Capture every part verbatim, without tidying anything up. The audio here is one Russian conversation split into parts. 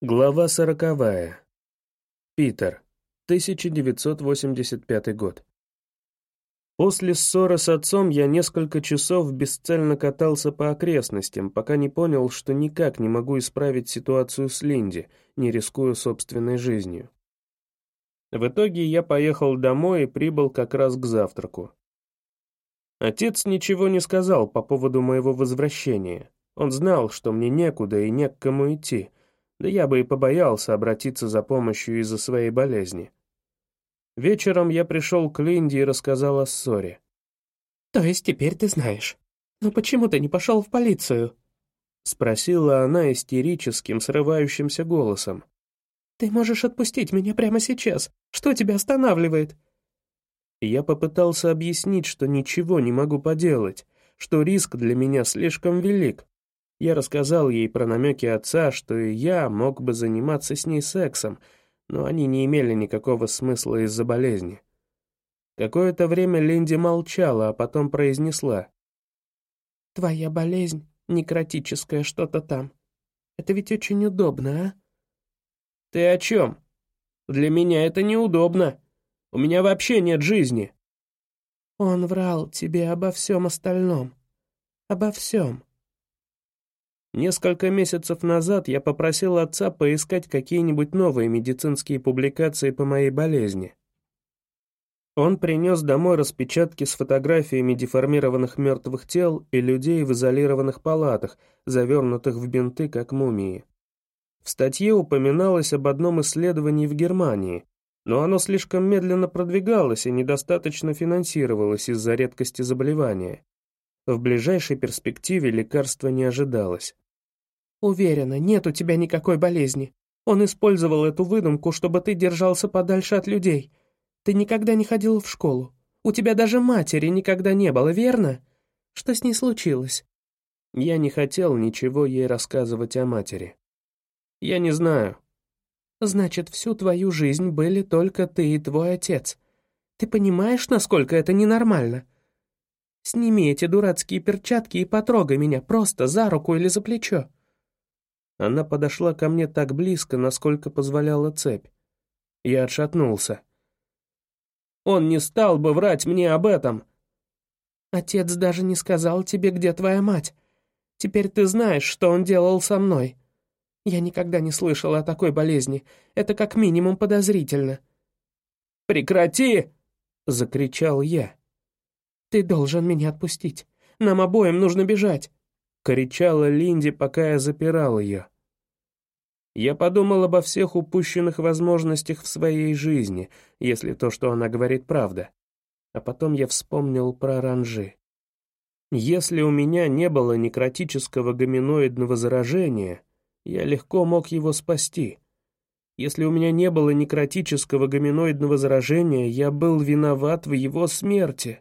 Глава сороковая. Питер. тысяча девятьсот восемьдесят пятый год. После ссоры с отцом я несколько часов бесцельно катался по окрестностям, пока не понял, что никак не могу исправить ситуацию с Линди, не рискуя собственной жизнью. В итоге я поехал домой и прибыл как раз к завтраку. Отец ничего не сказал по поводу моего возвращения. Он знал, что мне некуда и не к кому идти. Да я бы и побоялся обратиться за помощью из-за своей болезни. Вечером я пришел к Линде и рассказал о ссоре. «То есть теперь ты знаешь? Но почему ты не пошел в полицию?» — спросила она истерическим, срывающимся голосом. «Ты можешь отпустить меня прямо сейчас. Что тебя останавливает?» Я попытался объяснить, что ничего не могу поделать, что риск для меня слишком велик. Я рассказал ей про намеки отца, что и я мог бы заниматься с ней сексом, но они не имели никакого смысла из-за болезни. Какое-то время Линди молчала, а потом произнесла. «Твоя болезнь, некротическое что-то там. Это ведь очень удобно, а?» «Ты о чем? Для меня это неудобно. У меня вообще нет жизни». «Он врал тебе обо всем остальном. Обо всем». Несколько месяцев назад я попросил отца поискать какие-нибудь новые медицинские публикации по моей болезни. Он принес домой распечатки с фотографиями деформированных мертвых тел и людей в изолированных палатах, завернутых в бинты, как мумии. В статье упоминалось об одном исследовании в Германии, но оно слишком медленно продвигалось и недостаточно финансировалось из-за редкости заболевания. В ближайшей перспективе лекарства не ожидалось. «Уверена, нет у тебя никакой болезни. Он использовал эту выдумку, чтобы ты держался подальше от людей. Ты никогда не ходил в школу. У тебя даже матери никогда не было, верно? Что с ней случилось?» Я не хотел ничего ей рассказывать о матери. Я не знаю. «Значит, всю твою жизнь были только ты и твой отец. Ты понимаешь, насколько это ненормально? Сними эти дурацкие перчатки и потрогай меня просто за руку или за плечо». Она подошла ко мне так близко, насколько позволяла цепь. Я отшатнулся. «Он не стал бы врать мне об этом!» «Отец даже не сказал тебе, где твоя мать. Теперь ты знаешь, что он делал со мной. Я никогда не слышала о такой болезни. Это как минимум подозрительно». «Прекрати!» — закричал я. «Ты должен меня отпустить. Нам обоим нужно бежать!» — кричала Линди, пока я запирал ее. Я подумал обо всех упущенных возможностях в своей жизни, если то, что она говорит, правда. А потом я вспомнил про ранжи. Если у меня не было некротического гоминоидного заражения, я легко мог его спасти. Если у меня не было некротического гоминоидного заражения, я был виноват в его смерти.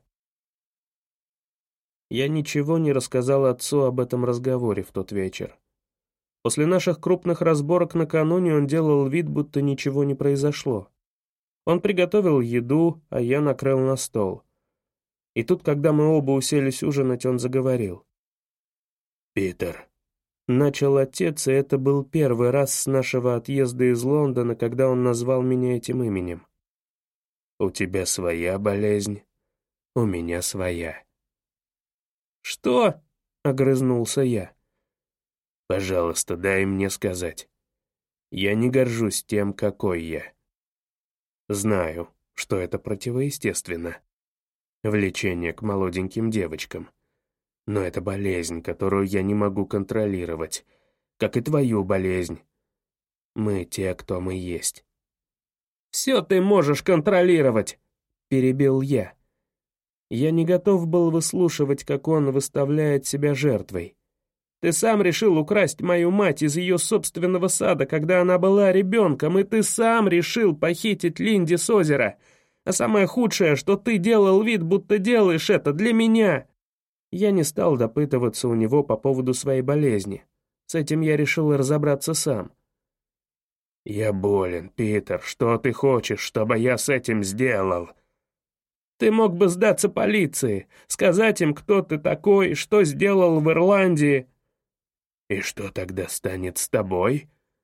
Я ничего не рассказал отцу об этом разговоре в тот вечер. После наших крупных разборок накануне он делал вид, будто ничего не произошло. Он приготовил еду, а я накрыл на стол. И тут, когда мы оба уселись ужинать, он заговорил. «Питер», — начал отец, и это был первый раз с нашего отъезда из Лондона, когда он назвал меня этим именем. «У тебя своя болезнь, у меня своя». «Что?» — огрызнулся я. «Пожалуйста, дай мне сказать. Я не горжусь тем, какой я. Знаю, что это противоестественно. Влечение к молоденьким девочкам. Но это болезнь, которую я не могу контролировать, как и твою болезнь. Мы те, кто мы есть». «Все ты можешь контролировать!» — перебил я. Я не готов был выслушивать, как он выставляет себя жертвой. «Ты сам решил украсть мою мать из ее собственного сада, когда она была ребенком, и ты сам решил похитить Линди с озера. А самое худшее, что ты делал вид, будто делаешь это для меня». Я не стал допытываться у него по поводу своей болезни. С этим я решил разобраться сам. «Я болен, Питер. Что ты хочешь, чтобы я с этим сделал?» «Ты мог бы сдаться полиции, сказать им, кто ты такой, что сделал в Ирландии». «И что тогда станет с тобой?»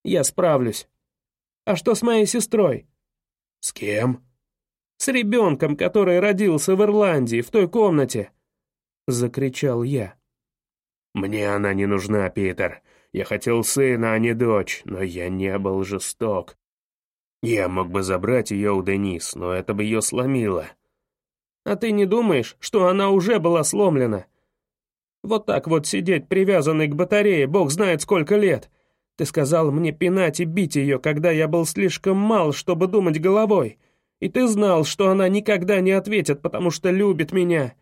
Я справлюсь. А что с моей сестрой? С кем? С ребенком, который родился в Ирландии, в той комнате. Закричал я. Мне она не нужна, Питер. Я хотел сына, а не дочь, но я не был жесток. Я мог бы забрать ее у Денис, но это бы ее сломило. А ты не думаешь, что она уже была сломлена? Вот так вот сидеть, привязанной к батарее, бог знает сколько лет. Ты сказал мне пинать и бить ее, когда я был слишком мал, чтобы думать головой. И ты знал, что она никогда не ответит, потому что любит меня.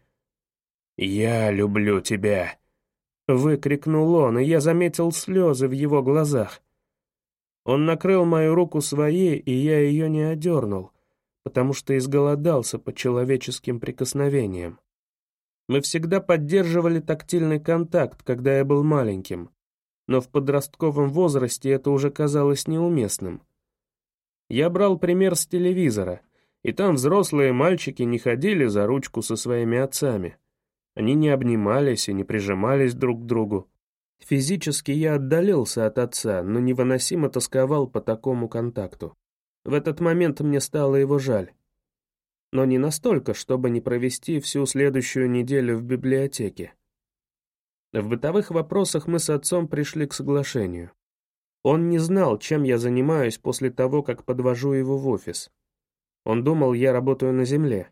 «Я люблю тебя», — выкрикнул он, и я заметил слезы в его глазах. Он накрыл мою руку своей, и я ее не одернул, потому что изголодался по человеческим прикосновениям. Мы всегда поддерживали тактильный контакт, когда я был маленьким, но в подростковом возрасте это уже казалось неуместным. Я брал пример с телевизора, и там взрослые мальчики не ходили за ручку со своими отцами. Они не обнимались и не прижимались друг к другу. Физически я отдалился от отца, но невыносимо тосковал по такому контакту. В этот момент мне стало его жаль. Но не настолько, чтобы не провести всю следующую неделю в библиотеке. В бытовых вопросах мы с отцом пришли к соглашению. Он не знал, чем я занимаюсь после того, как подвожу его в офис. Он думал, я работаю на земле.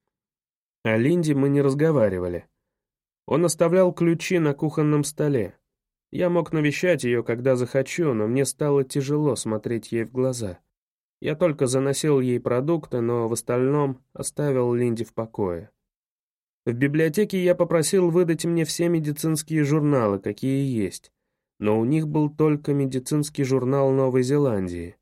О Линде мы не разговаривали. Он оставлял ключи на кухонном столе. Я мог навещать ее, когда захочу, но мне стало тяжело смотреть ей в глаза. Я только заносил ей продукты, но в остальном оставил Линде в покое. В библиотеке я попросил выдать мне все медицинские журналы, какие есть, но у них был только медицинский журнал Новой Зеландии.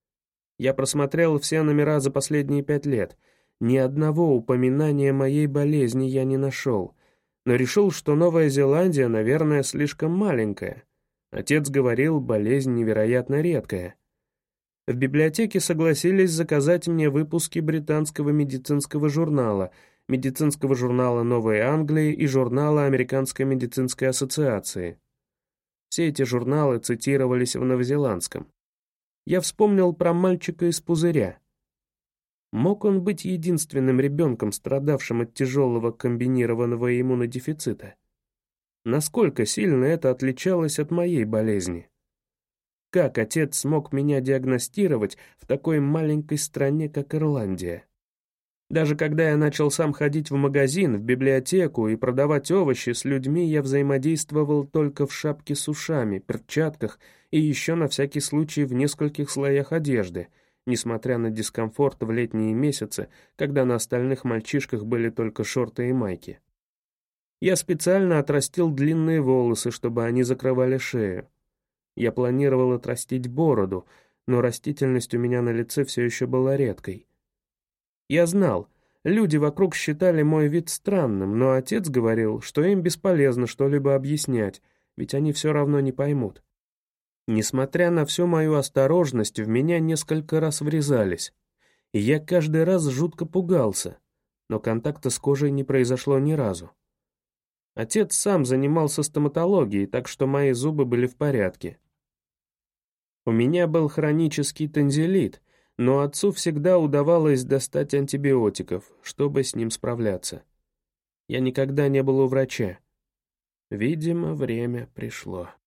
Я просмотрел все номера за последние пять лет. Ни одного упоминания моей болезни я не нашел, но решил, что Новая Зеландия, наверное, слишком маленькая. Отец говорил, болезнь невероятно редкая. В библиотеке согласились заказать мне выпуски британского медицинского журнала, медицинского журнала Новой Англии и журнала Американской медицинской ассоциации. Все эти журналы цитировались в новозеландском. Я вспомнил про мальчика из пузыря. Мог он быть единственным ребенком, страдавшим от тяжелого комбинированного иммунодефицита? Насколько сильно это отличалось от моей болезни? Как отец смог меня диагностировать в такой маленькой стране, как Ирландия? Даже когда я начал сам ходить в магазин, в библиотеку и продавать овощи, с людьми я взаимодействовал только в шапке с ушами, перчатках и еще на всякий случай в нескольких слоях одежды, несмотря на дискомфорт в летние месяцы, когда на остальных мальчишках были только шорты и майки. Я специально отрастил длинные волосы, чтобы они закрывали шею. Я планировал отрастить бороду, но растительность у меня на лице все еще была редкой. Я знал, люди вокруг считали мой вид странным, но отец говорил, что им бесполезно что-либо объяснять, ведь они все равно не поймут. Несмотря на всю мою осторожность, в меня несколько раз врезались, и я каждый раз жутко пугался, но контакта с кожей не произошло ни разу. Отец сам занимался стоматологией, так что мои зубы были в порядке. У меня был хронический танзелит, но отцу всегда удавалось достать антибиотиков, чтобы с ним справляться. Я никогда не был у врача. Видимо, время пришло.